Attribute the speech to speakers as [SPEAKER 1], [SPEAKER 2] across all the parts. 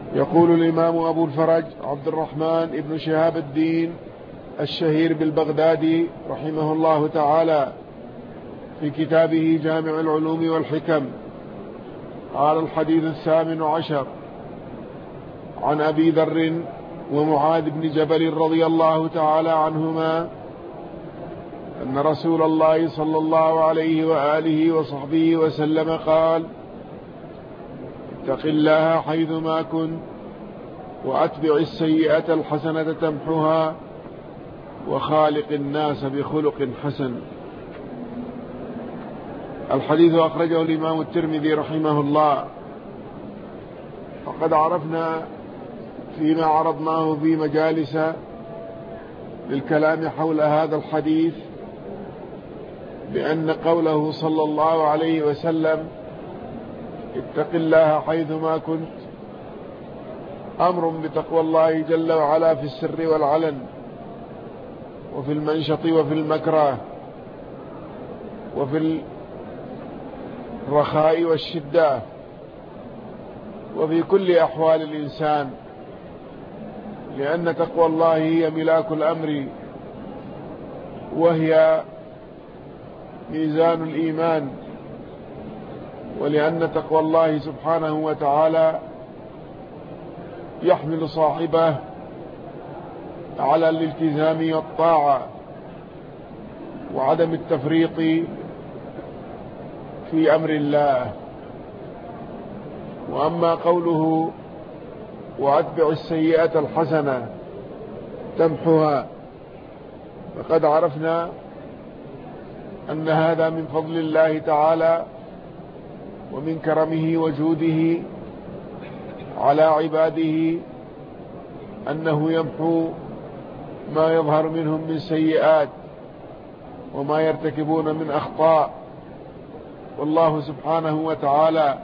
[SPEAKER 1] يقول الإمام أبو الفرج عبد الرحمن بن شهاب الدين الشهير بالبغدادي رحمه الله تعالى في كتابه جامع العلوم والحكم قال: الحديث 18 عن أبي ذر ومعاذ بن جبل رضي الله تعالى عنهما أن رسول الله صلى الله عليه وآله وصحبه وسلم قال: اتق الله حيثما كنت وأتبع السيئة الحسنة تمحها وخالق الناس بخلق حسن. الحديث أخرجه الإمام الترمذي رحمه الله. وقد عرفنا فيما عرضناه في مجالس للكلام حول هذا الحديث بأن قوله صلى الله عليه وسلم اتق الله حيثما كنت أمر بتقوى الله جل وعلا في السر والعلن وفي المنشط وفي المكره وفي الرخاء والشدة وفي كل أحوال الإنسان، لأن تقوى الله هي ملاك الأمر وهي ميزان الإيمان، ولأن تقوى الله سبحانه وتعالى يحمل صاحبه على الالتزام والطاعة وعدم التفريط في أمر الله. وأما قوله وأتبع السيئة الحسنة تمحها، فقد عرفنا أن هذا من فضل الله تعالى ومن كرمه وجوده على عباده، أنه يمحو ما يظهر منهم من سيئات وما يرتكبون من أخطاء. والله سبحانه وتعالى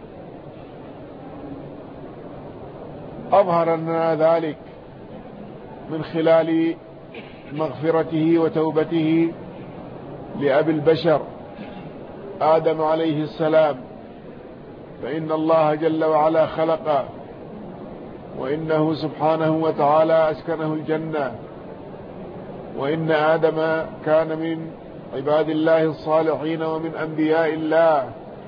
[SPEAKER 1] أظهر لنا ذلك من خلال مغفرته وتوبته لأبي البشر آدم عليه السلام، فإن الله جل وعلا خلقه وإنه سبحانه وتعالى أسكنه الجنة، وإن آدم كان من عباد الله الصالحين ومن أنبياء الله،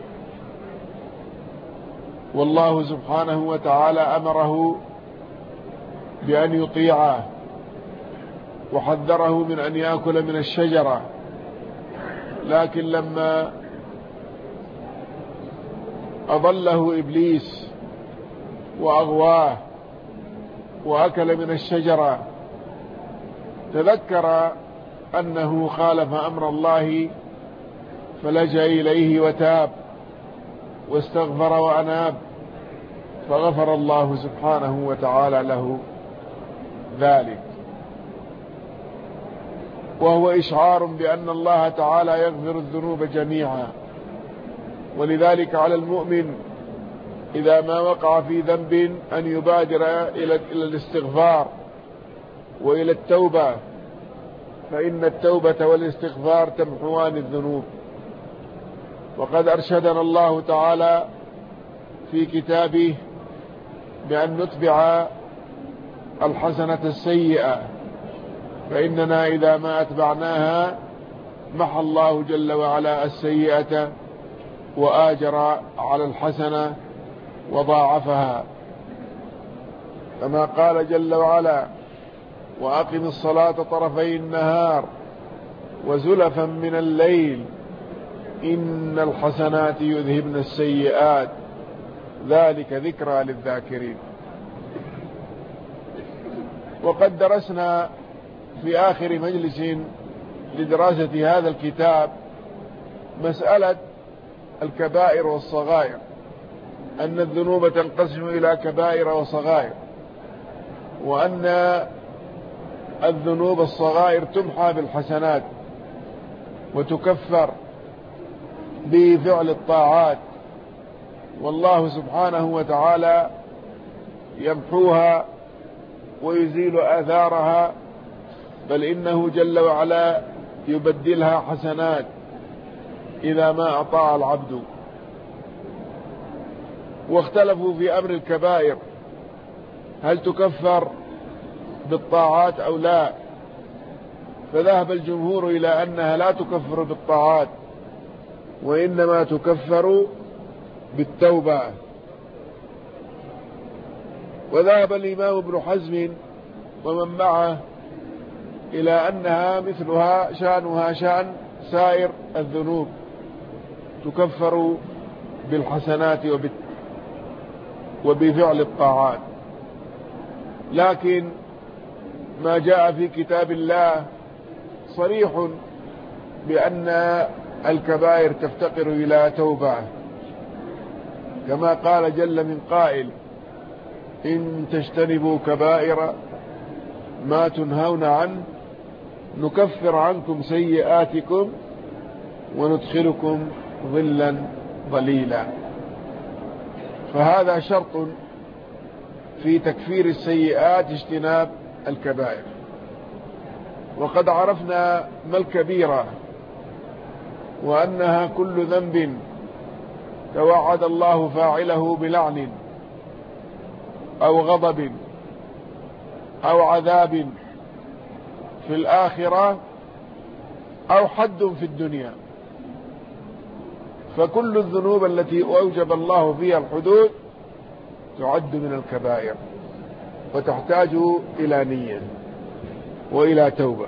[SPEAKER 1] والله سبحانه وتعالى أمره بأن يطيعه وحذره من أن يأكل من الشجرة، لكن لما أضله إبليس وأغواه وأكل من الشجرة تذكر أنه خالف أمر الله فلجأ إليه وتاب واستغفر وأناب، فغفر الله سبحانه وتعالى له ذلك،، وهو إشعار بأن الله تعالى يغفر الذنوب جميعا. ولذلك على المؤمن إذا ما وقع في ذنب أن يبادر إلى الاستغفار وإلى التوبة، فإن التوبة والاستغفار تمحوان الذنوب. وقد أرشدنا الله تعالى في كتابه بأن نتبع الحسنة السيئة، فإننا إذا ما أتبعناها محى الله جل وعلا السيئة وآجر على الحسنة وضاعفها، كما قال جل وعلا: وأقم الصلاة طرفي النهار وزلفا من الليل إن الحسنات يذهبن السيئات ذلك ذكرى للذاكرين. وقد درسنا في آخر مجلس لدراسة هذا الكتاب مسألة الكبائر والصغائر، أن الذنوب تنقسم إلى كبائر وصغائر، وأن الذنوب الصغائر تمحى بالحسنات وتكفر بفعل الطاعات، والله سبحانه وتعالى يمحوها ويزيل آثارها، بل إنه جل وعلا يبدلها حسنات إذا ما أطاع العبد. واختلفوا في أمر الكبائر، هل تكفر بالطاعات أو لا؟ فذهب الجمهور إلى أنها لا تكفر بالطاعات، وإنما تكفر بالتوبة. وذهب الإمام ابن حزم ومن معه إلى أنها مثلها شأنها شأن سائر الذنوب، تكفر بالحسنات وبفعل الطاعات. لكن ما جاء في كتاب الله صريح بأن الكبائر تفتقر إلى توبة، كما قال جل من قائل: إن تجتنبوا كبائر ما تنهون عنه نكفر عنكم سيئاتكم وندخلكم ظلا ظليلا. فهذا شرط في تكفير السيئات اجتناب الكبائر. وقد عرفنا ما الكبيرة، وأنها كل ذنب توعد الله فاعله بلعن أو غضب أو عذاب في الآخرة أو حد في الدنيا. فكل الذنوب التي أوجب الله فيها الحدود تعد من الكبائر، وتحتاج إلى نية وإلى توبة.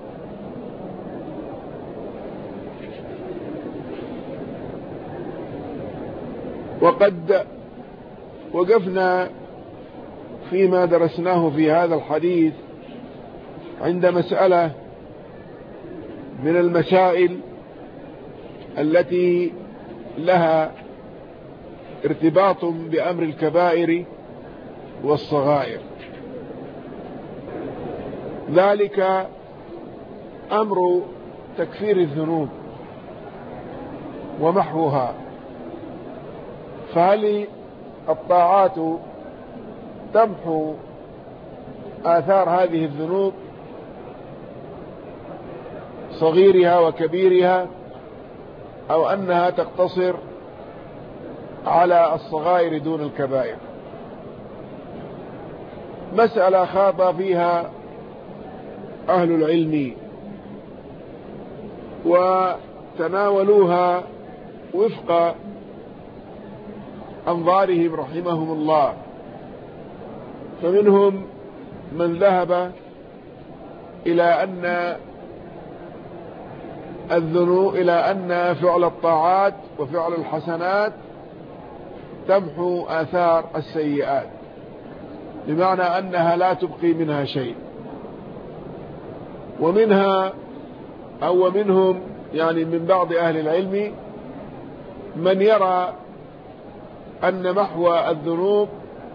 [SPEAKER 1] وقد وقفنا فيما درسناه في هذا الحديث عند مسألة من المسائل التي لها ارتباط بأمر الكبائر والصغائر. ذلك أمر تكفير الذنوب ومحوها. فهل الطاعات تمحو آثار هذه الذنوب صغيرها وكبيرها، أو أنها تقتصر على الصغائر دون الكبائر؟ مسألة خاض فيها أهل العلم وتناولوها وفق أنظارهم رحمهم الله. فمنهم من ذهب إلى أن فعل الطاعات وفعل الحسنات تمحو آثار السيئات، بمعنى أنها لا تبقي منها شيء. ومنهم يعني من بعض أهل العلم من يرى أن محو الذنوب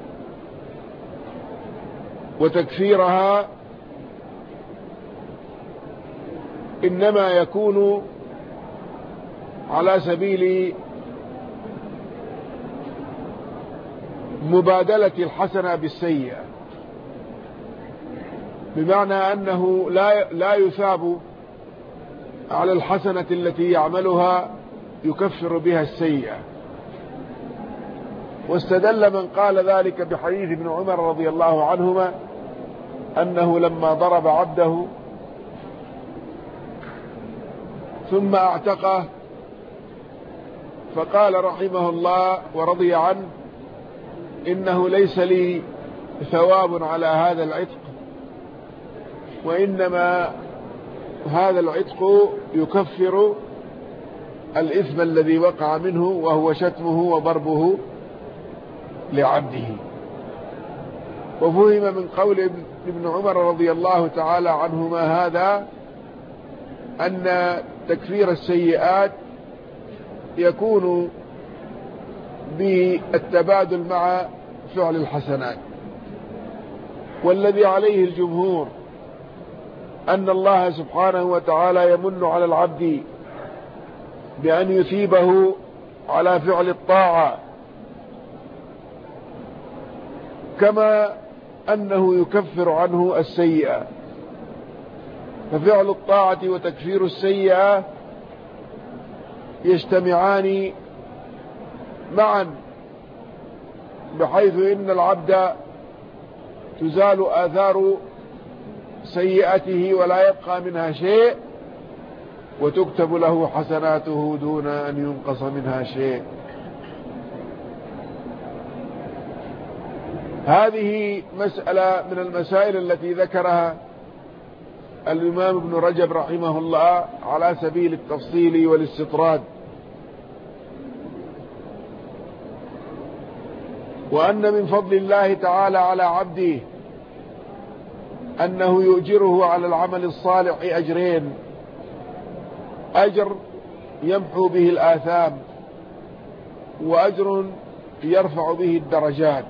[SPEAKER 1] وتكفيرها إنما يكون على سبيل مبادلة الحسنة بالسيئة، بمعنى أنه لا يثاب على الحسنة التي يعملها يكفر بها السيئة. واستدل من قال ذلك بحديث ابن عمر رضي الله عنهما أنه لما ضرب عبده ثم اعتقه فقال رحمه الله ورضي عنه: إنه ليس لي ثواب على هذا العتق، وإنما هذا العتق يكفر الإثم الذي وقع منه، وهو شتمه وضربه لعبده. وفهم من قول ابن عمر رضي الله تعالى عنهما هذا أن تكفير السيئات يكون بالتبادل مع فعل الحسنات. والذي عليه الجمهور أن الله سبحانه وتعالى يمن على العبد بأن يثيبه على فعل الطاعة، كما أنه يكفر عنه السيئة. ففعل الطاعة وتكفير السيئة يجتمعان معا، بحيث إن العبد تزال آثار سيئته ولا يبقى منها شيء، وتكتب له حسناته دون أن ينقص منها شيء. هذه مسألة من المسائل التي ذكرها الإمام ابن رجب رحمه الله على سبيل التفصيل والاستطراد، وأن من فضل الله تعالى على عبده أنه يؤجره على العمل الصالح أجرين: أجر يمحو به الآثام، وأجر يرفع به الدرجات.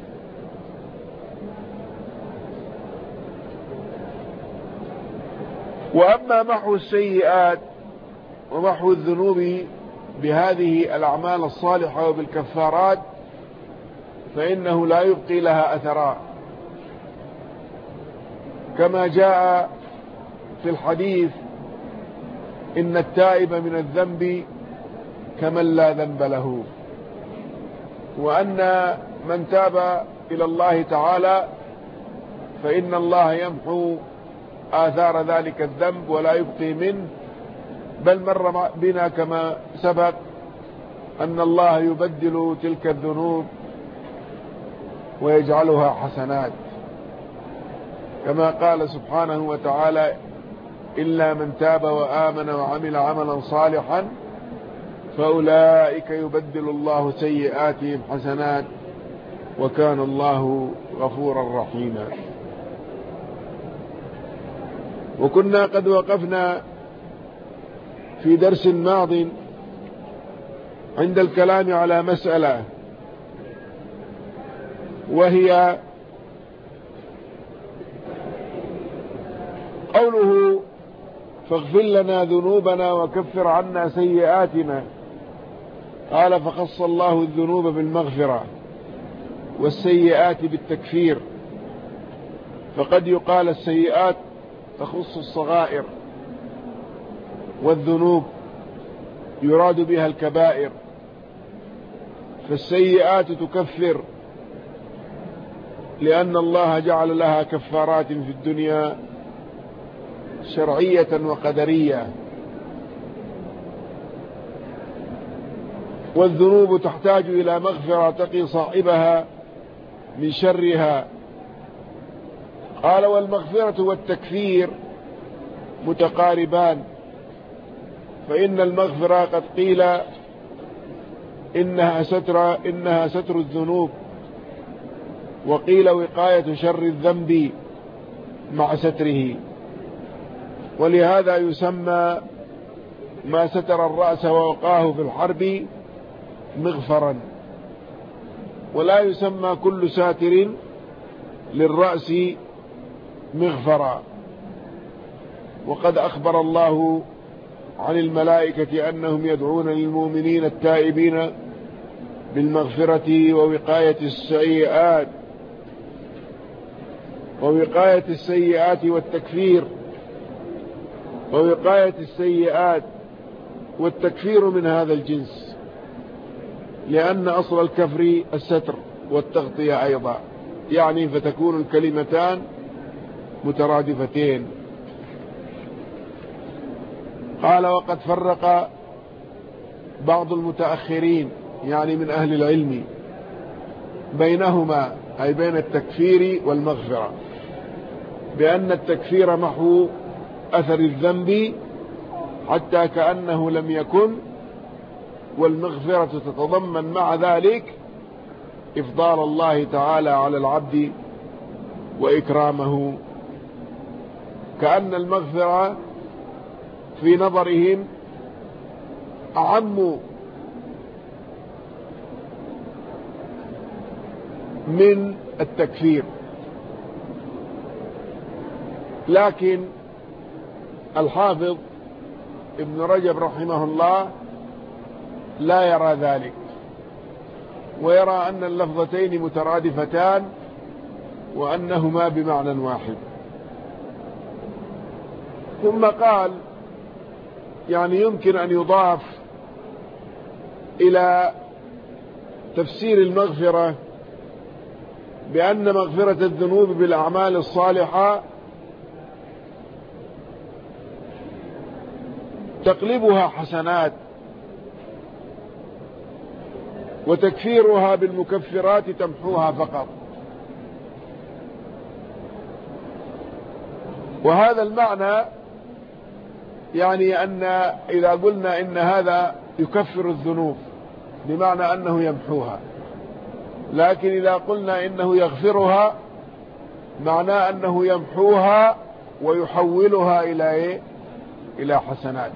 [SPEAKER 1] وأما محو السيئات ومحو الذنوب بهذه الأعمال الصالحة وبالكفارات فإنه لا يبقي لها أثرا، كما جاء في الحديث: إن التائب من الذنب كمن لا ذنب له. وأن من تاب إلى الله تعالى فإن الله يمحو آثار ذلك الذنب ولا يبقي منه، بل مر بنا كما سبق أن الله يبدل تلك الذنوب ويجعلها حسنات، كما قال سبحانه وتعالى: إلا من تاب وآمن وعمل عملا صالحا فأولئك يبدل الله سيئاتهم حسنات وكان الله غفورا رحيما. وكنا قد وقفنا في درس ماض عند الكلام على مسألة، وهي قوله: فاغفر لنا ذنوبنا وكفر عنا سيئاتنا. قال: فخص الله الذنوب بالمغفرة والسيئات بالتكفير. فقد يقال السيئات تخص الصغائر، والذنوب يراد بها الكبائر، فالسيئات تكفر لأن الله جعل لها كفارات في الدنيا شرعية وقدرية، والذنوب تحتاج إلى مغفرة تقي صاحبها من شرها. قال: والمغفرة والتكفير متقاربان، فإن المغفرة قد قيل إنها ستر الذنوب، وقيل وقاية شر الذنب مع ستره، ولهذا يسمى ما ستر الرأس ووقاه في الحرب مغفرا، ولا يسمى كل ساتر للرأس مغفرا. وقد أخبر الله عن الملائكة أنهم يدعون للمؤمنين التائبين بالمغفرة ووقاية السيئات والتكفير. ووقاية السيئات والتكفير من هذا الجنس، لأن أصل الكفر الستر والتغطية أيضا، يعني فتكون الكلمتان مترادفتين. قال: وقد فرق بعض المتأخرين يعني من أهل العلم بينهما، أي بين التكفير والمغفرة، بأن التكفير محو أثر الذنب حتى كأنه لم يكن، والمغفرة تتضمن مع ذلك إفضال الله تعالى على العبد وإكرامه، كأن المغفرة في نظرهم أعم من التكفير. لكن الحافظ ابن رجب رحمه الله لا يرى ذلك، ويرى أن اللفظتين مترادفتان وأنهما بمعنى واحد. ثم قال: يعني يمكن أن يضاف إلى تفسير المغفرة بأن مغفرة الذنوب بالأعمال الصالحة تقلبها حسنات، وتكفيرها بالمكفرات تمحوها فقط. وهذا المعنى يعني أن إذا قلنا إن هذا يكفر الذنوب بمعنى أنه يمحوها، لكن إذا قلنا إنه يغفرها معناه أنه يمحوها ويحولها إلى حسنات.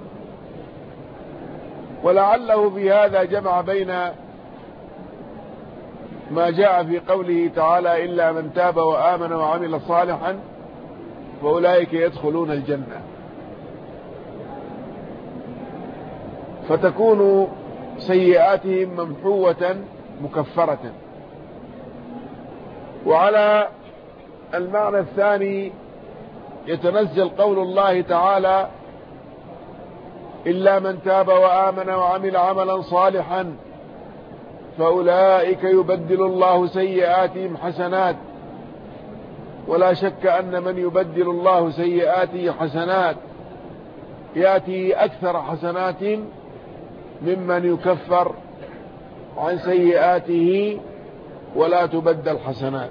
[SPEAKER 1] ولعله بهذا جمع بين ما جاء في قوله تعالى إلا من تاب وآمن وعمل صالحا فأولئك يدخلون الجنة، فتكون سيئاتهم ممحوة مكفرة. وعلى المعنى الثاني يتنزل قول الله تعالى إلا من تاب وآمن وعمل عملا صالحا فأولئك يبدل الله سيئاتهم حسنات. ولا شك أن من يبدل الله سيئاته حسنات يأتي أكثر حسنات ممن يكفر عن سيئاته ولا تبدل حسنات.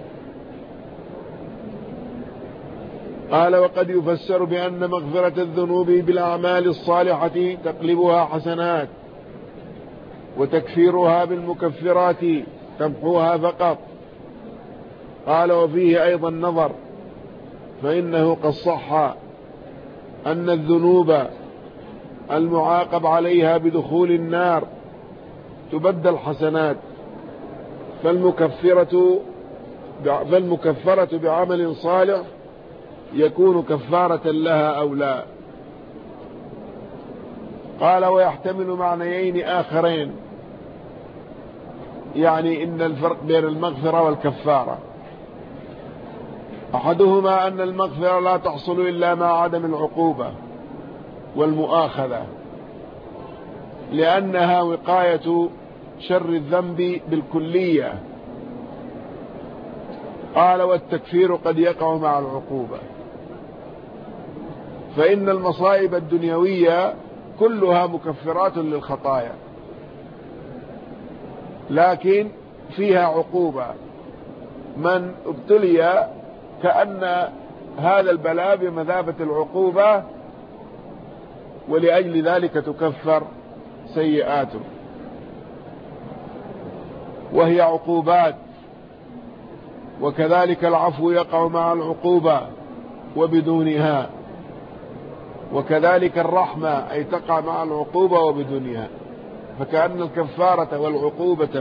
[SPEAKER 1] قال وقد يفسر بأن مغفرة الذنوب بالأعمال الصالحة تقلبها حسنات، وتكفيرها بالمكفرات تمحوها فقط. قال وفيه أيضا نظر، فإنه قد صح أن الذنوب المعاقب عليها بدخول النار تبدل حسنات، فالمكفرة بعمل صالح يكون كفارة لها أو لا. قال ويحتمل معنيين آخرين، يعني إن الفرق بين المغفرة والكفارة. أحدهما أن المغفرة لا تحصل إلا مع عدم العقوبة والمؤاخذة، لأنها وقاية شر الذنب بالكلية. قال والتكفير قد يقع مع العقوبة، فإن المصائب الدنيوية كلها مكفرات للخطايا، لكن فيها عقوبة. من ابتلي كأن هذا البلاء بمثابة العقوبة، ولأجل ذلك تكفر سيئاته، وهي عقوبات. وكذلك العفو يقع مع العقوبة وبدونها، وكذلك الرحمة أي تقع مع العقوبة وبدونها. فكأن الكفارة والعقوبة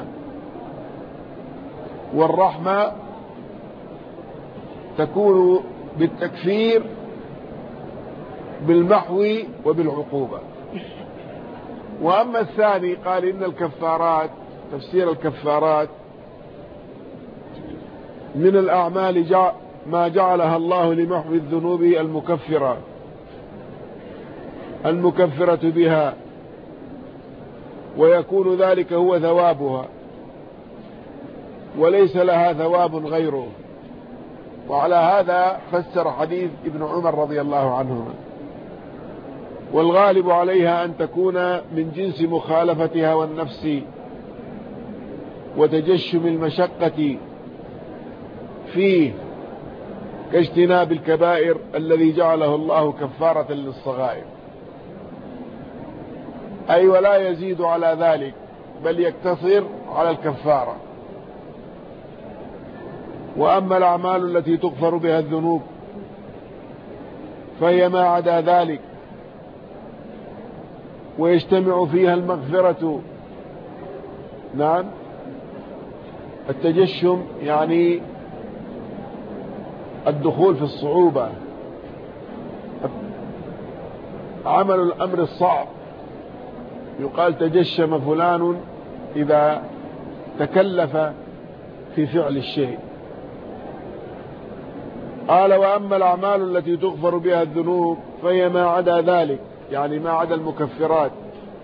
[SPEAKER 1] والرحمة تكون بالتكفير بالمحو وبالعقوبة. وأما الثاني قال إن الكفارات، تفسير الكفارات من الأعمال ما جعلها الله لمحو الذنوب المكفرة بها، ويكون ذلك هو ثوابها، وليس لها ثواب غيره. وعلى هذا فسر حديث ابن عمر رضي الله عنهما. والغالب عليها أن تكون من جنس مخالفتها والنفس وتجشم المشقة فيه، كاجتناب الكبائر الذي جعله الله كفارة للصغائر. أي ولا يزيد على ذلك، بل يقتصر على الكفارة. وأما الأعمال التي تغفر بها الذنوب فهي ما عدا ذلك، ويجتمع فيها المغفرة. نعم، التجشم يعني الدخول في الصعوبة، عمل الأمر الصعب. يقال تجشم فلان إذا تكلف في فعل الشيء. قال وأما الأعمال التي تغفر بها الذنوب فهي ما عدا ذلك، يعني ما عدا المكفرات،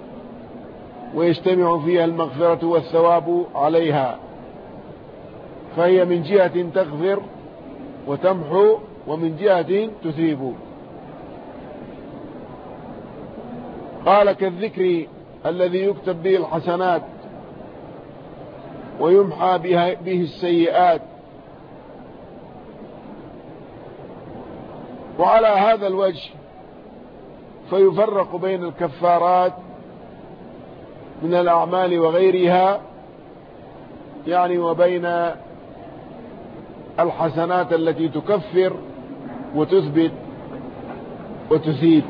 [SPEAKER 1] ويجتمع فيها المغفرة والثواب عليها، فهي من جهة تغفر وتمحو ومن جهة تثيب. قال كالذكر الذي يكتب به الحسنات ويمحى به السيئات. وعلى هذا الوجه فيفرق بين الكفارات من الأعمال وغيرها، يعني وبين الحسنات التي تكفر وتثبت وتثيب.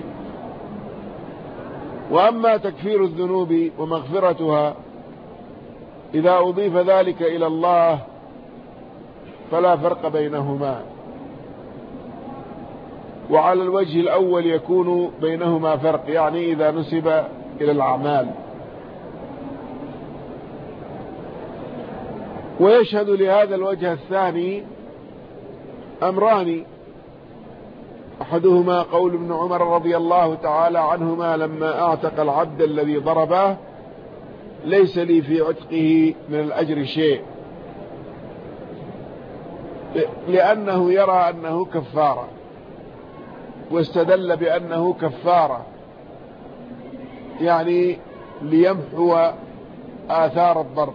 [SPEAKER 1] وأما تكفير الذنوب ومغفرتها إذا أضيف ذلك إلى الله فلا فرق بينهما، وعلى الوجه الأول يكون بينهما فرق، يعني إذا نسب إلى الأعمال. ويشهد لهذا الوجه الثاني أمران، أحدهما قول ابن عمر رضي الله تعالى عنهما لما أعتق العبد الذي ضربه: ليس لي في عتقه من الأجر شيء، لأنه يرى أنه كفارة، واستدل بأنه كفارة يعني ليمحو آثار الضرب.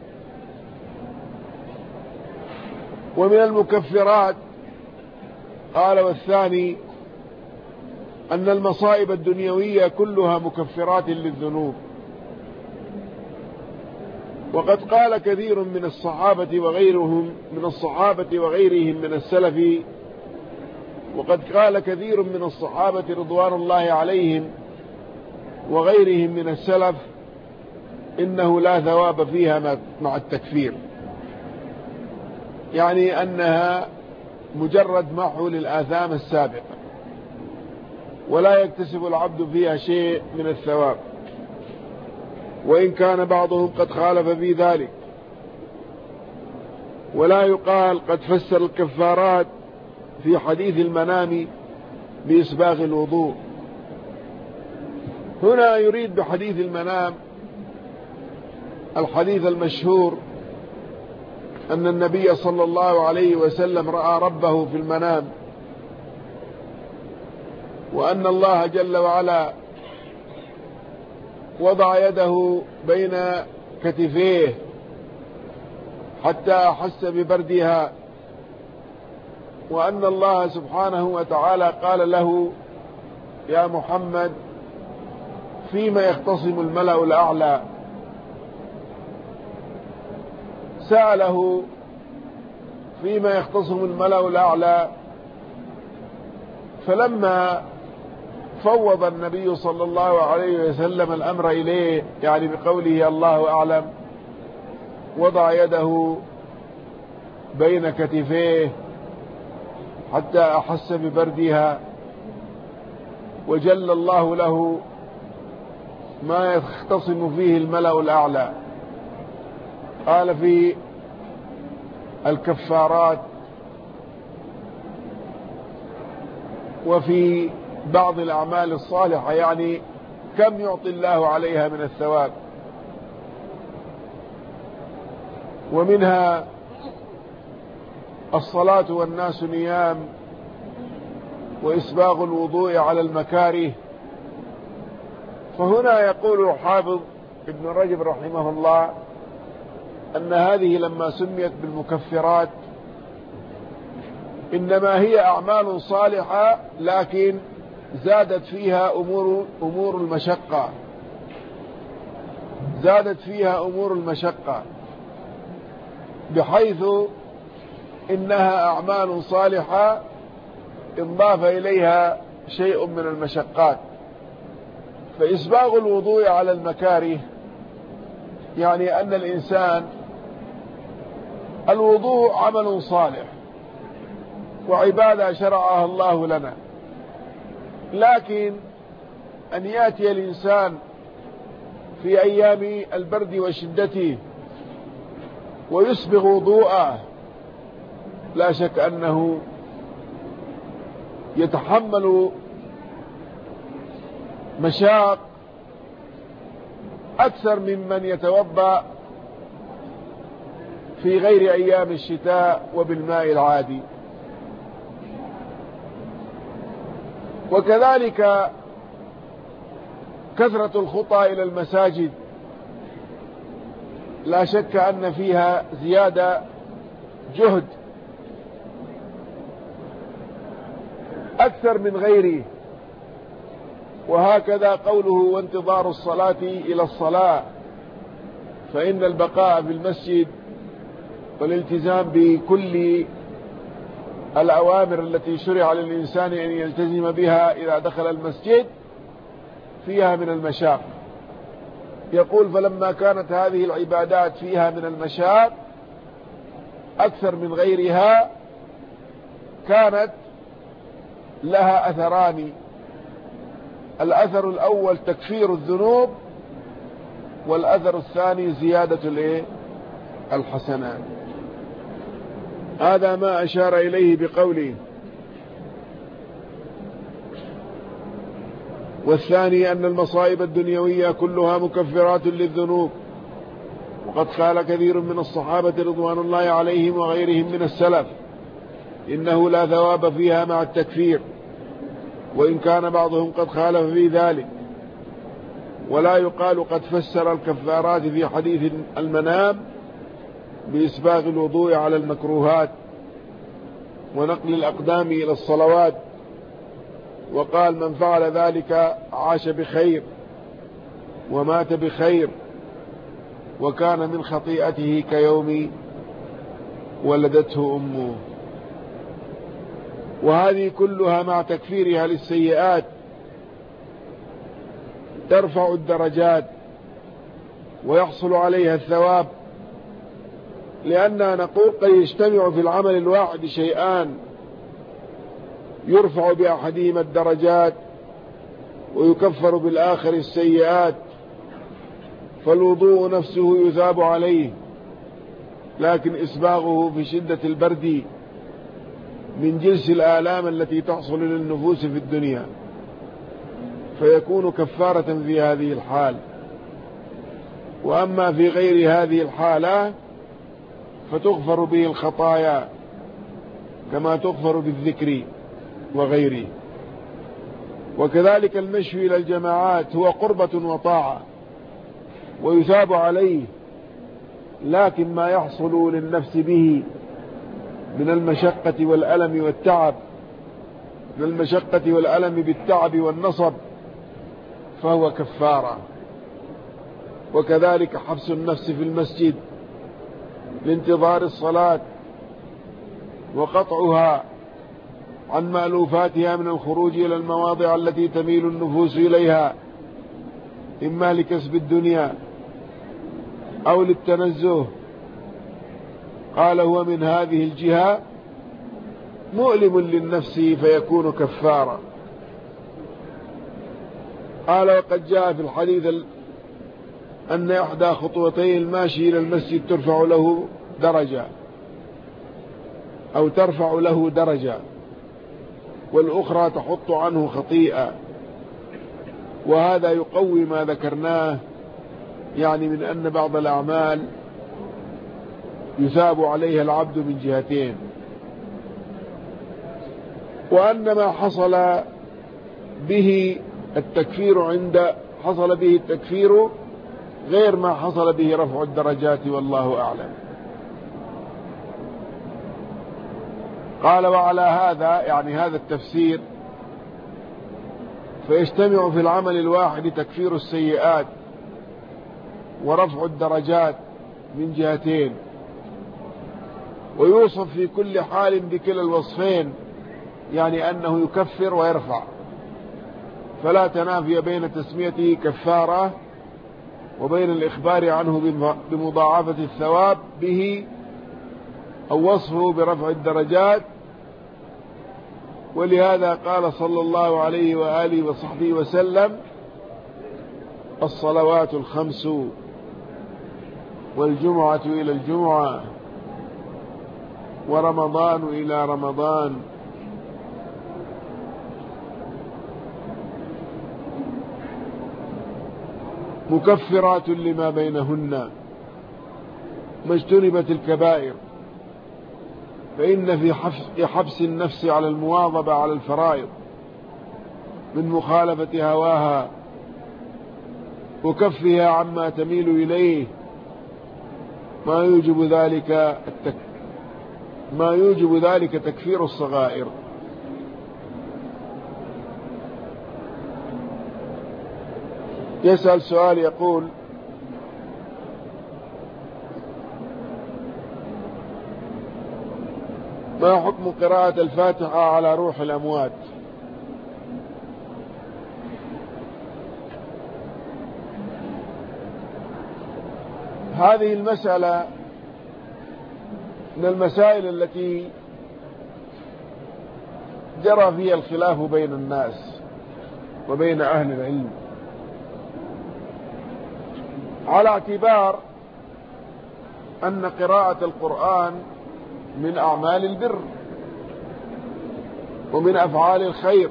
[SPEAKER 1] ومن المكفرات قال والثاني أن المصائب الدنيوية كلها مكفرات للذنوب. وقد قال كثير من الصحابة وغيرهم من السلف، وقد قال كثير من الصحابة رضوان الله عليهم وغيرهم من السلف إنه لا ثواب فيها مع التكفير، يعني أنها مجرد محو للآثام السابقة، ولا يكتسب العبد فيها شيء من الثواب، وإن كان بعضهم قد خالف في ذلك. ولا يقال قد فسر الكفارات في حديث المنام بإسباغ الوضوء. هنا يريد بحديث المنام الحديث المشهور أن النبي صلى الله عليه وسلم رأى ربه في المنام، وأن الله جل وعلا وضع يده بين كتفيه حتى أحس ببردها، وأن الله سبحانه وتعالى قال له: يا محمد فيما يختصم الملأ الأعلى. سأله فيما يختصم الملأ الأعلى، فلما فوض النبي صلى الله عليه وسلم الأمر إليه، يعني بقوله الله أعلم، وضع يده بين كتفيه حتى أحس ببردها، وجل الله له ما يختصم فيه الملأ الأعلى. قال في الكفارات وفي بعض الأعمال الصالحة، يعني كم يعطي الله عليها من الثواب. ومنها الصلاة والناس نيام، وإسباغ الوضوء على المكاره. فهنا يقول الحافظ ابن رجب رحمه الله أن هذه لما سميت بالمكفرات إنما هي أعمال صالحة، لكن زادت فيها أمور المشقة، زادت فيها أمور المشقة، بحيث إنها أعمال صالحة انضاف إليها شيء من المشقات. فإسباغ الوضوء على المكاره يعني أن الإنسان الوضوء عمل صالح وعبادة شرعها الله لنا، لكن أن يأتي الإنسان في أيام البرد وشدته ويسبغ وضوءه، لا شك أنه يتحمل مشاق أكثر ممن يتوضأ في غير أيام الشتاء وبالماء العادي. وكذلك كثرة الخطى إلى المساجد لا شك أن فيها زيادة جهد أكثر من غيره. وهكذا قوله وانتظار الصلاة إلى الصلاة، فإن البقاء في المسجد والالتزام بكل الأوامر التي شرع للإنسان أن يلتزم بها إذا دخل المسجد فيها من المشاق. يقول فلما كانت هذه العبادات فيها من المشاق أكثر من غيرها كانت لها أثران. الأثر الأول تكفير الذنوب، والأثر الثاني زيادة الحسنات. هذا ما أشار إليه بقوله. والثاني أن المصائب الدنيوية كلها مكفرات للذنوب، وقد قال كثير من الصحابة رضوان الله عليهم وغيرهم من السلف إنه لا ثواب فيها مع التكفير، وإن كان بعضهم قد خالف في ذلك. ولا يقال قد فسر الكفارات في حديث المنام بإسباغ الوضوء على المكروهات ونقل الأقدام إلى الصلوات، وقال من فعل ذلك عاش بخير ومات بخير وكان من خطيئته كيوم ولدته أمه. وهذه كلها مع تكفيرها للسيئات ترفع الدرجات ويحصل عليها الثواب، لأننا نقول قد يجتمع في العمل الواحد شيئان يرفع بأحدهما الدرجات ويكفر بالآخر السيئات. فالوضوء نفسه يثاب عليه، لكن إسباغه في شدة البرد من جنس الآلام التي تحصل للنفوس في الدنيا، فيكون كفارة في هذه الحال. وأما في غير هذه الحالة فتغفر به الخطايا كما تغفر بالذكر وغيره. وكذلك المشي إلى الجماعات هو قربة وطاعة ويثاب عليه، لكن ما يحصل للنفس به من المشقة والألم والتعب، من المشقة والألم بالتعب والنصب فهو كفارة. وكذلك حبس النفس في المسجد لانتظار الصلاة وقطعها عن مألوفاتها من الخروج إلى المواضع التي تميل النفوس إليها، إما لكسب الدنيا أو للتنزه، قال هو من هذه الجهة مؤلم للنفس فيكون كفارا. قال وقد جاء في الحديث أن إحدى خطوتي الماشي إلى المسجد ترفع له درجة أو ترفع له درجة، والأخرى تحط عنه خطيئة. وهذا يقوي ما ذكرناه، يعني من أن بعض الأعمال يثاب عليها العبد من جهتين، وأن ما حصل به التكفير غير ما حصل به رفع الدرجات، والله أعلم. قال وعلى هذا، يعني هذا التفسير، فيجتمع في العمل الواحد تكفير السيئات ورفع الدرجات من جهتين، ويوصف في كل حال بكلا الوصفين، يعني أنه يكفر ويرفع، فلا تنافي بين تسميته كفارة وبين الإخبار عنه بمضاعفة الثواب به أو وصفه برفع الدرجات. ولهذا قال صلى الله عليه وآله وصحبه وسلم الصلوات الخمس والجمعة إلى الجمعة ورمضان إلى رمضان مكفرات لما بينهن. ما اجتنبت الكبائر، فإن في حبس النفس على المواظبة على الفرائض من مخالفة هواها وكفها عما تميل إليه ما يوجب ذلك تكفير الصغائر. يسأل سؤال يقول: ما حكم قراءة الفاتحة على روح الأموات؟ هذه المسألة من المسائل التي جرى فيها الخلاف بين الناس وبين أهل العلم، على اعتبار أن قراءة القرآن من أعمال البر ومن أفعال الخير،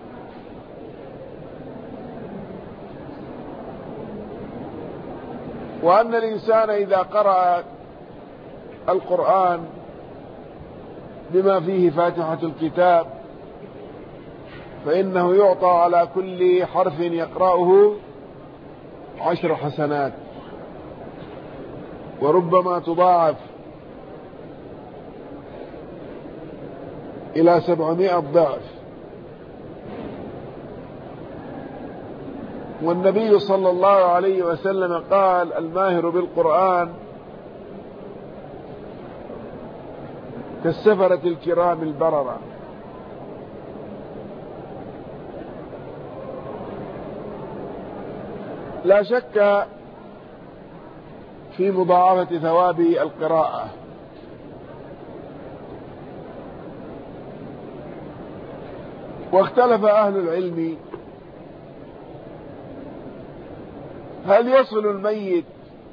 [SPEAKER 1] وأن الإنسان إذا قرأ القرآن بما فيه فاتحة الكتاب فإنه يعطى على كل حرف يقرأه 10 حسنات، وربما تضاعف إلى 700 ضعف. والنبي صلى الله عليه وسلم قال: الماهر بالقرآن كالسفرة الكرام البررة. لا شك في مضاعفة ثواب القراءة، واختلف أهل العلم هل يصل الميت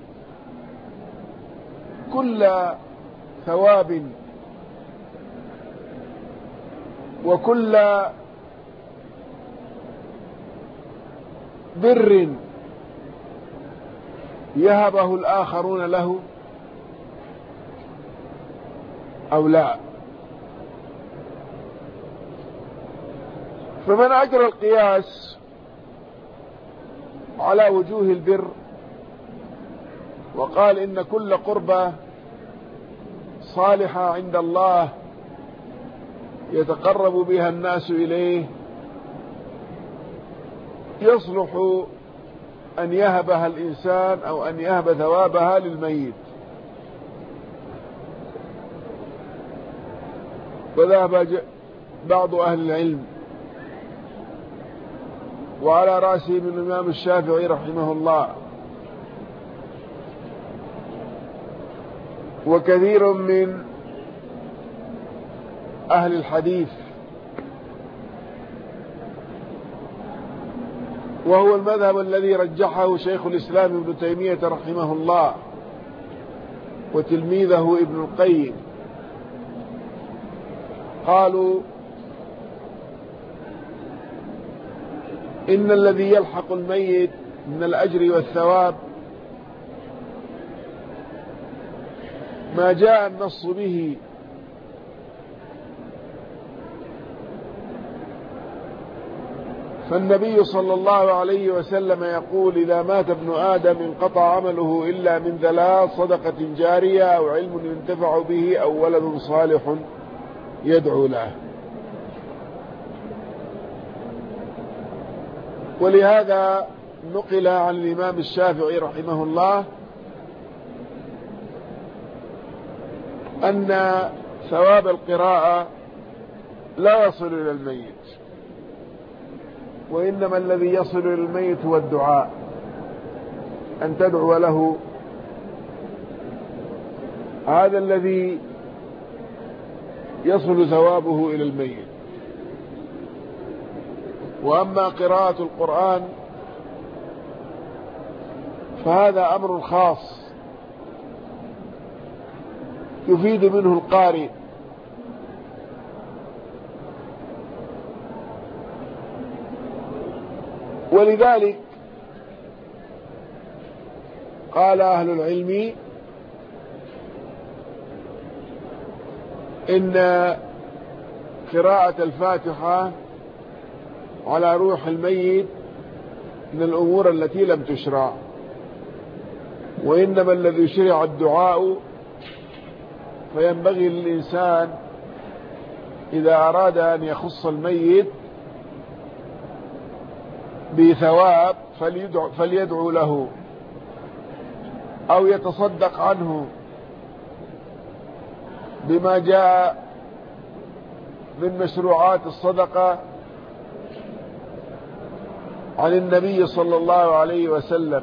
[SPEAKER 1] كل ثواب وكل بر يهبه الآخرون له أو لا؟ فمن أجرى القياس على وجوه البر وقال إن كل قربة صالحة عند الله يتقرب بها الناس إليه يصلح أن يهبها الإنسان أو أن يهب ثوابها للميت. وذهب بعض أهل العلم وعلى رأسهم الإمام الشافعي رحمه الله وكثير من أهل الحديث، وهو المذهب الذي رجحه شيخ الإسلام ابن تيمية رحمه الله وتلميذه ابن القيم. قالوا إن الذي يلحق الميت من الأجر والثواب ما جاء النص به فالنبي صلى الله عليه وسلم يقول: إذا مات ابن آدم انقطع عمله إلا من 3: صدقة جارية أو علم ينتفع به أو ولد صالح يدعو له. ولهذا نقل عن الإمام الشافعي رحمه الله أن ثواب القراءة لا يصل إلى الميت، وإنما الذي يصل إلى الميت هو الدعاء، أن تدعو له، هذا الذي يصل ثوابه إلى الميت. وأما قراءة القرآن فهذا أمر خاص يفيد منه القارئ، ولذلك قال أهل العلم إن قراءة الفاتحة على روح الميت من الأمور التي لم تشرع، وإنما الذي شرع الدعاء، فينبغي للإنسان إذا أراد أن يخص الميت بثواب فليدعو له أو يتصدق عنه بما جاء من مشروعات الصدقة عن النبي صلى الله عليه وسلم،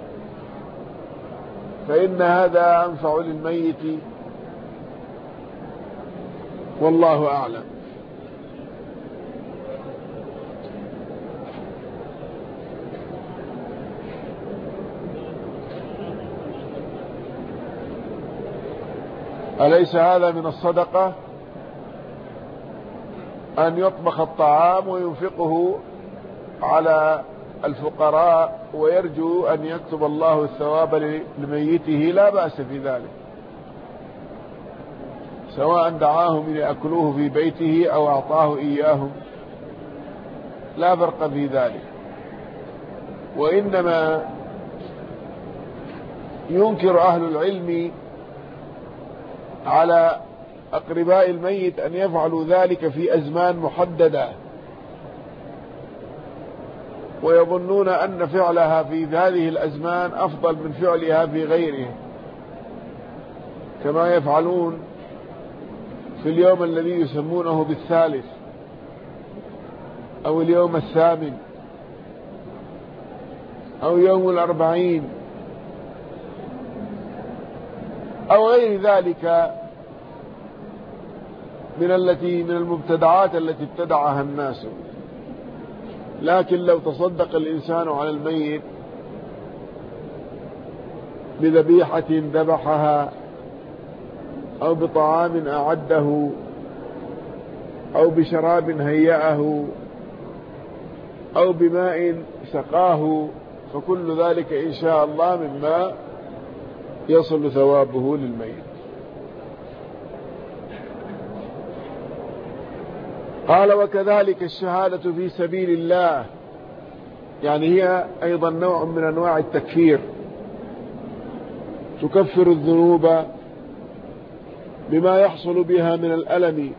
[SPEAKER 1] فإن هذا أنفع للميت، والله أعلم. أليس هذا من الصدقة أن يطبخ الطعام وينفقه على الفقراء ويرجو أن يكتب الله الثواب لميته؟ لا بأس في ذلك، سواء دعاهم ليأكلوه في بيته أو أعطاه إياهم، لا فرق في ذلك. وإنما ينكر أهل العلم على أقرباء الميت أن يفعلوا ذلك في أزمان محددة، ويظنون أن فعلها في هذه الأزمان أفضل من فعلها في غيره، كما يفعلون في اليوم الذي يسمونه بالثالث أو اليوم الثامن أو يوم الأربعين أو غير ذلك من المبتدعات التي ابتدعها الناس. لكن لو تصدق الإنسان على الميت بذبيحة ذبحها أو بطعام أعده أو بشراب هيأه أو بماء سقاه، فكل ذلك إن شاء الله مما يصل ثوابه للميت. قال: وكذلك الشهادة في سبيل الله، يعني هي أيضا نوع من أنواع التكفير، تكفر الذنوب بما يحصل بها من الألم،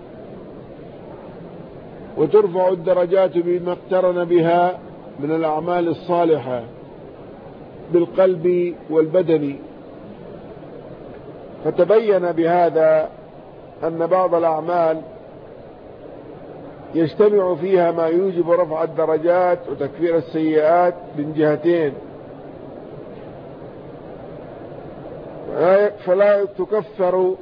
[SPEAKER 1] وترفع الدرجات بما اقترن بها من الأعمال الصالحة بالقلب والبدن. فتبين بهذا أن بعض الأعمال يجتمع فيها ما يوجب رفع الدرجات وتكفير السيئات من جهتين، فلا تكفر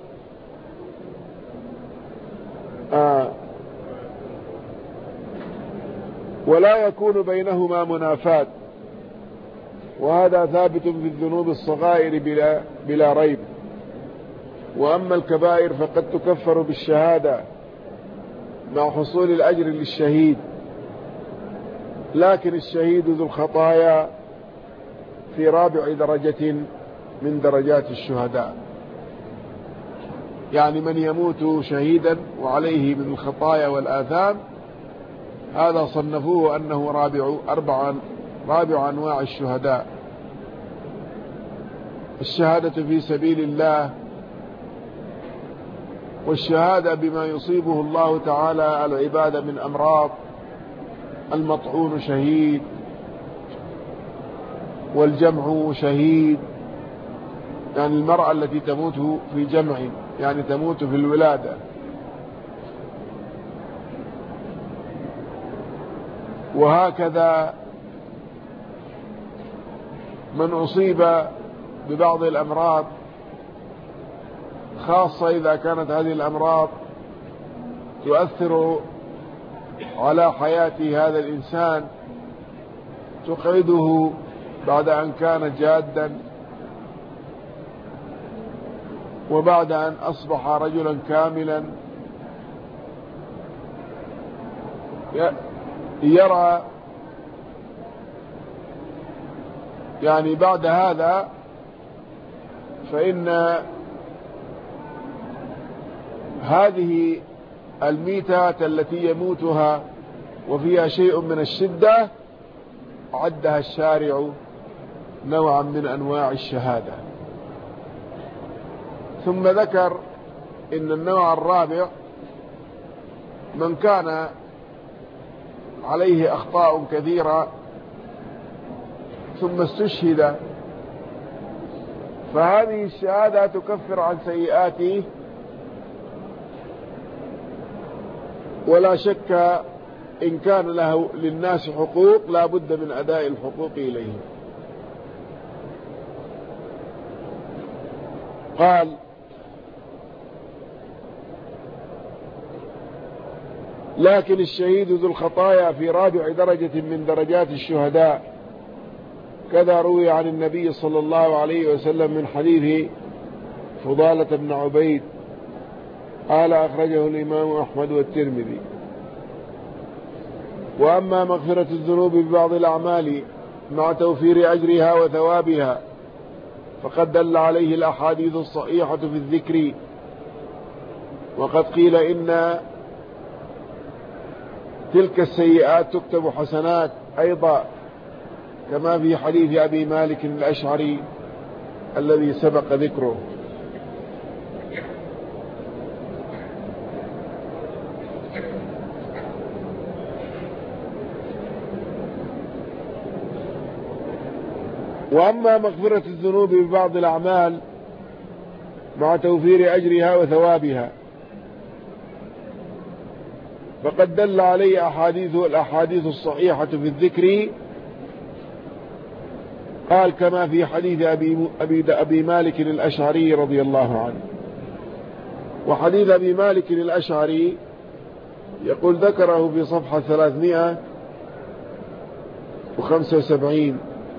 [SPEAKER 1] ولا يكون بينهما منافاة، وهذا ثابت في الذنوب الصغائر بلا ريب. وأما الكبائر فقد تكفر بالشهادة مع حصول الأجر للشهيد، لكن الشهيد ذو الخطايا في رابع درجة من درجات الشهداء، يعني من يموت شهيدا وعليه من الخطايا والآثام، هذا صنفوه أنه رابع أنواع الشهداء. الشهادة في سبيل الله، والشهادة بما يصيبه الله تعالى العباد من أمراض، المطعون شهيد، والجمع شهيد، يعني المرأة التي تموت في جمع، يعني تموت في الولادة. وهكذا من أصيب ببعض الأمراض، خاصة إذا كانت هذه الأمراض تؤثر على حياة هذا الإنسان، تقعده بعد أن كان جادا وبعد أن أصبح رجلا كاملا، يرى يعني بعد هذا فإن هذه الميتات التي يموتها وفيها شيء من الشدة عدها الشارع نوعا من أنواع الشهادة. ثم ذكر إن النوع الرابع من كان عليه أخطاء كثيرة ثم استشهد، فهذه الشهادة تكفر عن سيئاته، ولا شك إن كان للناس حقوق لا بد من أداء الحقوق إليهم. قال: لكن الشهيد ذو الخطايا في رابع درجة من درجات الشهداء، كذا روي عن النبي صلى الله عليه وسلم من حديث فضالة بن عبيد قال: أخرجه الإمام أحمد والترمذي. وأما مغفرة الذنوب ببعض الأعمال مع توفير أجرها وثوابها فقد دل عليه الأحاديث الصحيحة في الذكر، وقد قيل إن تلك السيئات تكتب حسنات أيضا، كما في حديث أبي مالك الأشعري الذي سبق ذكره. وأما مغفرة الذنوب ببعض الأعمال مع توفير أجرها وثوابها فقد دل عليه الأحاديث الصحيحة في الذكر، قال كما في حديث أبي مالك الأشعري رضي الله عنه. وحديث أبي مالك الأشعري يقول ذكره في صفحة 375.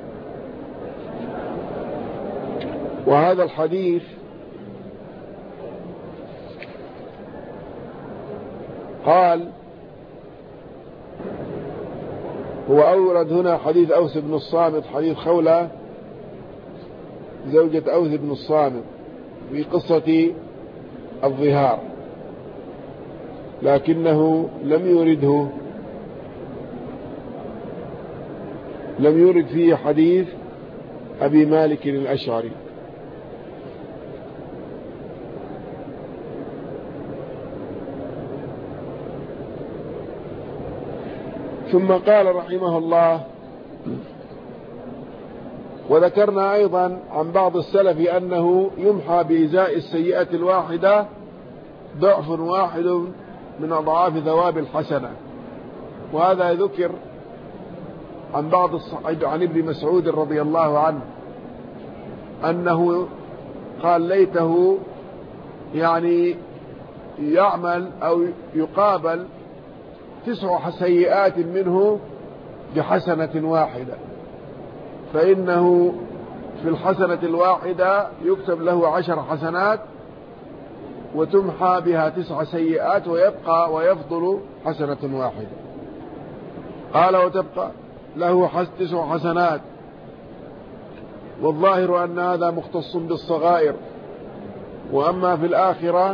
[SPEAKER 1] وهذا الحديث قال هو أورد هنا حديث أوس بن الصامت، حديث خولة زوجة أوس بن الصامت في قصة الظهار، لكنه لم يورد فيه حديث أبي مالك الأشعري. ثم قال رحمه الله: وذكرنا أيضا عن بعض السلف أنه يمحى بإزاء السيئة الواحدة ضعف واحد من أضعاف ثواب الحسنة. وهذا ذكر عن بعض الصحابة عن ابن مسعود رضي الله عنه أنه قال: ليته يعني يعمل أو يقابل 9 سيئات منه بحسنة واحدة، فإنه في الحسنة الواحدة يكتب له 10 حسنات وتمحى بها 9 سيئات ويفضل حسنة واحدة. قال: وتبقى له 9 حسنات. والظاهر أن هذا مختص بالصغائر. وأما في الآخرة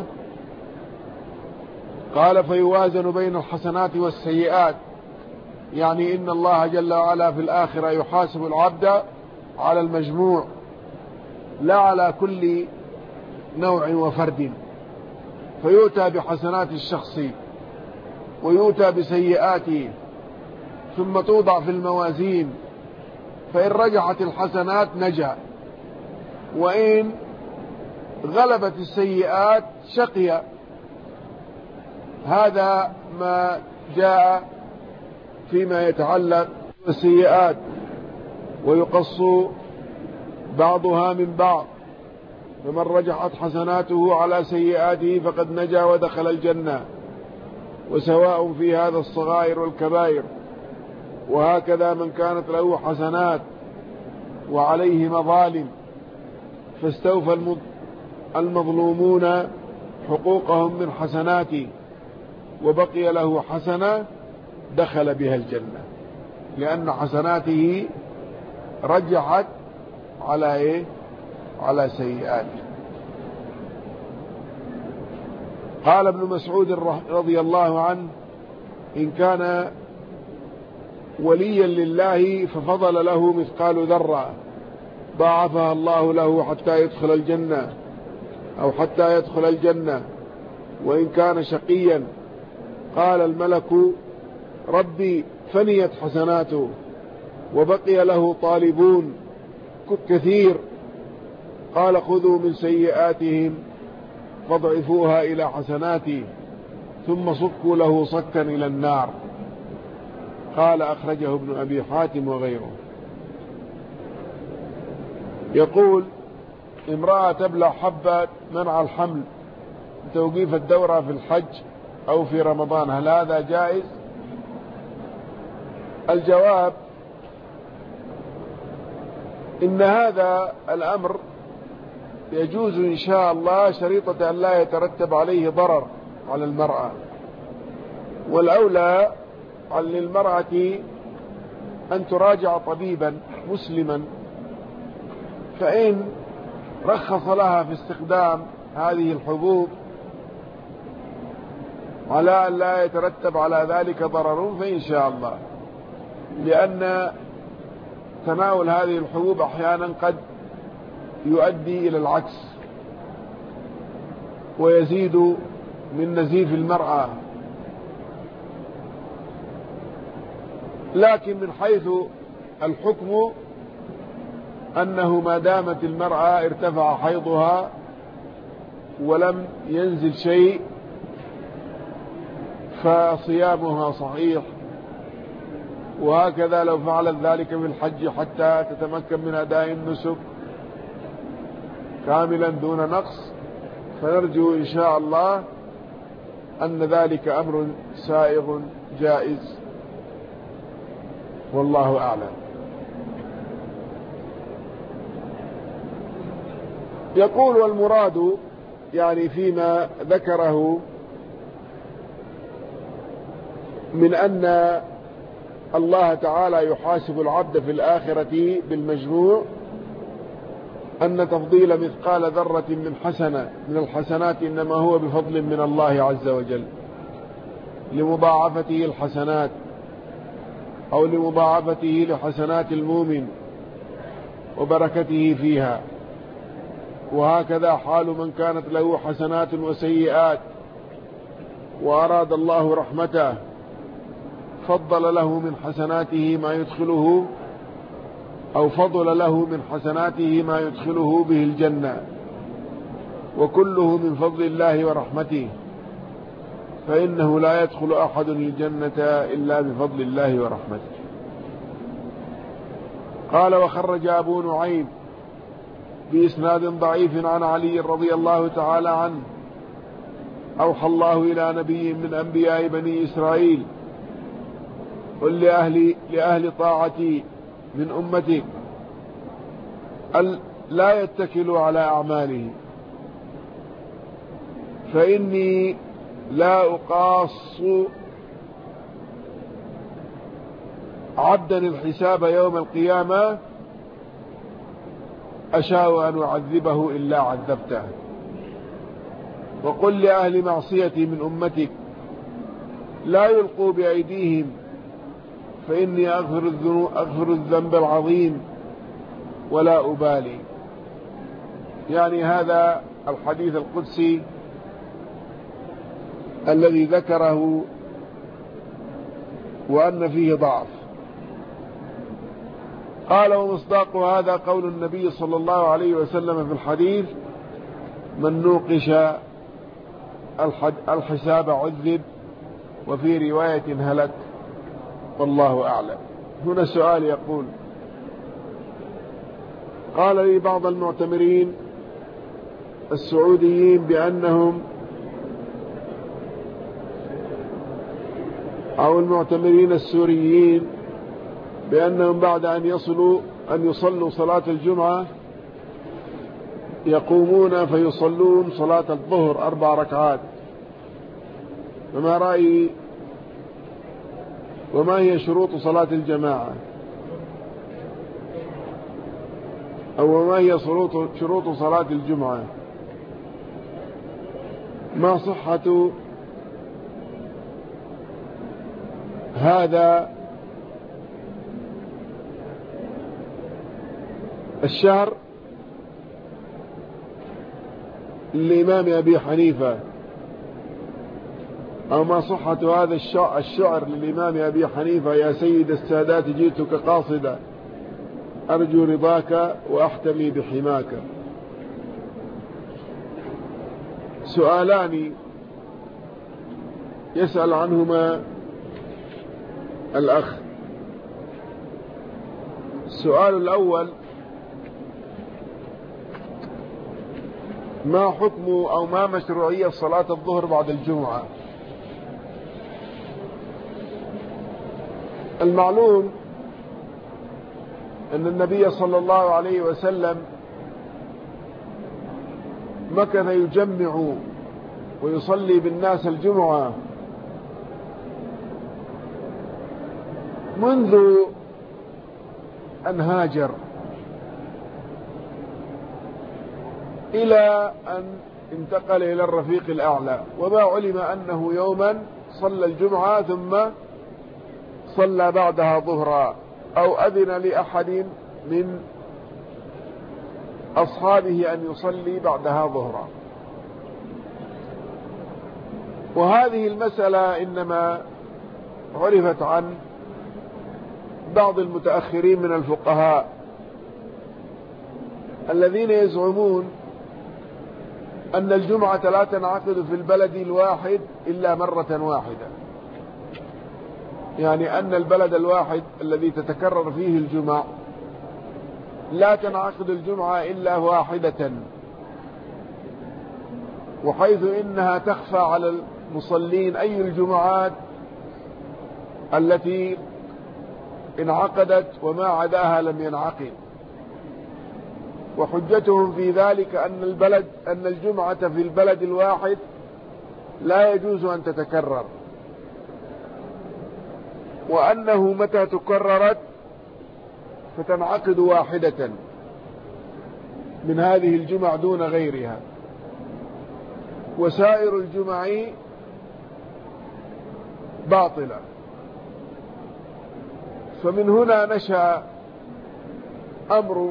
[SPEAKER 1] قال: فيوازن بين الحسنات والسيئات، يعني إن الله جل وعلا في الآخرة يحاسب العبد على المجموع لا على كل نوع وفرد، فيؤتى بحسنات الشخص ويؤتى بسيئاته ثم توضع في الموازين، فإن رجحت الحسنات نجا، وإن غلبت السيئات شقي. هذا ما جاء فيما يتعلق بالسيئات، ويقص بعضها من بعض، فمن رجحت حسناته على سيئاته فقد نجا ودخل الجنة، وسواء في هذا الصغائر والكبائر. وهكذا من كانت له حسنات وعليه مظالم فاستوفى المظلومون حقوقهم من حسناته وبقي له حسنة دخل بها الجنة، لأن حسناته رجحت على سيئاته. قال ابن مسعود رضي الله عنه: إن كان وليا لله ففضل له مثقال ذرة ضاعفها الله له حتى يدخل الجنة أو حتى يدخل الجنة. وإن كان شقيا قال الملك: ربي فنيت حسناته وبقي له طالبون كثير. قال: خذوا من سيئاتهم فاضعفوها إلى حسناتي ثم صكوا له صكا إلى النار. قال: أخرجه ابن أبي حاتم وغيره. يقول: امرأة تبلع حبة منع الحمل توقيف الدورة في الحج أو في رمضان، هل هذا جائز؟ الجواب: إن هذا الأمر يجوز إن شاء الله شريطة أن لا يترتب عليه ضرر على المرأة، والأولى للمرأة أن تراجع طبيبا مسلما، فإن رخص لها في استخدام هذه الحبوب على أن لا يترتب على ذلك ضرر فإن شاء الله، لأن تناول هذه الحبوب أحيانا قد يؤدي إلى العكس ويزيد من نزيف المرأة. لكن من حيث الحكم أنه ما دامت المرأة ارتفع حيضها ولم ينزل شيء فصيامها صحيح، وهكذا لو فعلت ذلك في الحج حتى تتمكن من أداء النسك كاملا دون نقص، فنرجو إن شاء الله أن ذلك أمر سائغ جائز، والله أعلم. يقول: والمراد يعني فيما ذكره من أن الله تعالى يحاسب العبد في الآخرة بالمجموع، أن تفضيل مثقال ذرة من حسنة من الحسنات إنما هو بفضل من الله عز وجل لمضاعفته الحسنات أو لمضاعفته لحسنات المؤمن وبركته فيها. وهكذا حال من كانت له حسنات وسيئات وأراد الله رحمته فضل له من حسناته ما يدخله أو فضل له من حسناته ما يدخله به الجنة، وكله من فضل الله ورحمته، فإنه لا يدخل أحد الجنة إلا بفضل الله ورحمته. قال: وخرج أبو نعيم بإسناد ضعيف عن علي رضي الله تعالى عنه: أوحى الله إلى نبي من أنبياء بني إسرائيل: قل لأهل طاعتي من أمتك لا يتكلوا على أعماله، فإني لا أقاص عبدا الحساب يوم القيامة أشاء أن أعذبه إلا عذبته. وقل لأهل معصيتي من أمتك لا يلقوا بأيديهم، فإني أغفر الذنب العظيم ولا أبالي. يعني هذا الحديث القدسي الذي ذكره وأن فيه ضعف. قال: ومصداق هذا قول النبي صلى الله عليه وسلم في الحديث: من نوقش الحساب عذب، وفي رواية هلك، والله أعلم. هنا سؤال يقول: قال لي بعض المعتمرين السعوديين بأنهم أو المعتمرين السوريين بأنهم بعد أن يصلوا صلاة الجمعة يقومون فيصلون صلاة الظهر 4 ركعات، فما رأيي وما هي شروط صلاة الجماعة، أو ما هي شروط صلاة الجمعة؟ ما صحة هذا الشعر للإمام أبي حنيفة، أو ما صحة هذا الشعر للإمام أبي حنيفة: يا سيد السادات جئتك قاصدا أرجو رضاك وأحتمي بحماك. سؤالان يسأل عنهما الأخ. السؤال الأول: ما حكم أو ما مشروعية صلاة الظهر بعد الجمعة؟ المعلوم أن النبي صلى الله عليه وسلم مكث يجمع ويصلي بالناس الجمعة منذ أن هاجر إلى أن انتقل إلى الرفيق الأعلى، وما علم أنه يوما صلى الجمعة ثم صلى بعدها ظهرا أو أذن لأحد من أصحابه أن يصلي بعدها ظهرا. وهذه المسألة إنما عرفت عن بعض المتأخرين من الفقهاء الذين يزعمون أن الجمعة لا تنعقد في البلد الواحد إلا مرة واحدة، يعني أن البلد الواحد الذي تتكرر فيه الجمعة لا تنعقد الجمعة إلا واحدة، وحيث إنها تخفى على المصلين أي الجمعات التي انعقدت وما عداها لم ينعقد. وحجتهم في ذلك أن الجمعة في البلد الواحد لا يجوز أن تتكرر، وأنه متى تكررت فتنعقد واحدة من هذه الجمع دون غيرها، وسائر الجمع باطلة. فمن هنا نشأ أمر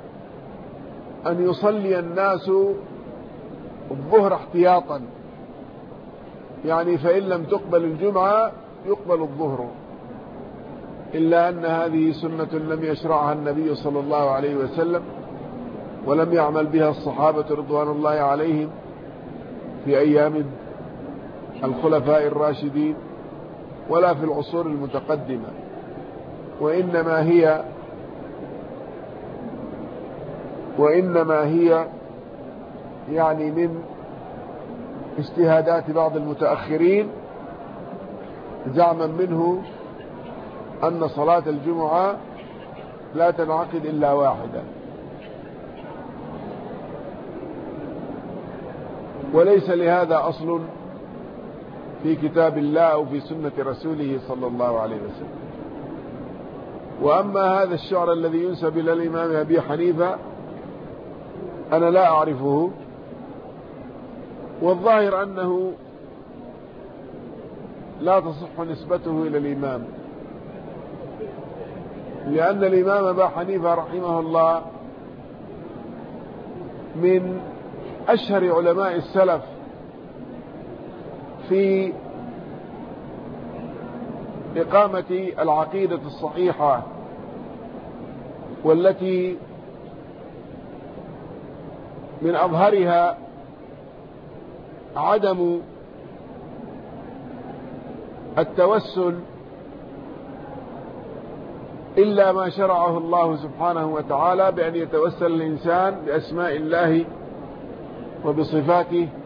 [SPEAKER 1] أن يصلي الناس الظهر احتياطا، يعني فإن لم تقبل الجمعة يقبل الظهر، إلا أن هذه سنة لم يشرعها النبي صلى الله عليه وسلم ولم يعمل بها الصحابة رضوان الله عليهم في أيام الخلفاء الراشدين ولا في العصور المتقدمة، وإنما هي يعني من اجتهادات بعض المتأخرين زعما منه أن صلاة الجمعة لا تنعقد إلا واحدة، وليس لهذا أصل في كتاب الله أو في سنة رسوله صلى الله عليه وسلم. وأما هذا الشعر الذي ينسب إلى الإمام أبي حنيفة أنا لا أعرفه، والظاهر أنه لا تصح نسبته إلى الإمام، لأن الإمام أبا حنيفة رحمه الله من أشهر علماء السلف في إقامة العقيدة الصحيحة، والتي من أظهرها عدم التوسل إلا ما شرعه الله سبحانه وتعالى، بأن يتوسل الإنسان بأسماء الله وبصفاته،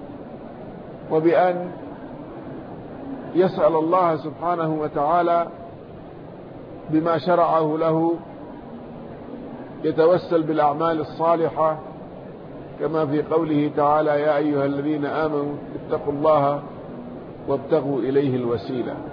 [SPEAKER 1] وبأن يسأل الله سبحانه وتعالى بما شرعه له، يتوسل بالأعمال الصالحة، كما في قوله تعالى: يا أيها الذين آمنوا اتقوا الله وابتغوا إليه الوسيلة.